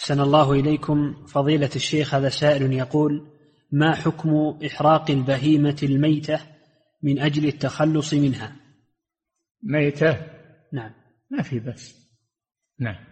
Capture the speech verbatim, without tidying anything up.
أحسن الله إليكم فضيلة الشيخ. هذا سائل يقول: ما حكم إحراق البهيمة الميتة من أجل التخلص منها؟ ميتة؟ نعم. ما في بس. نعم.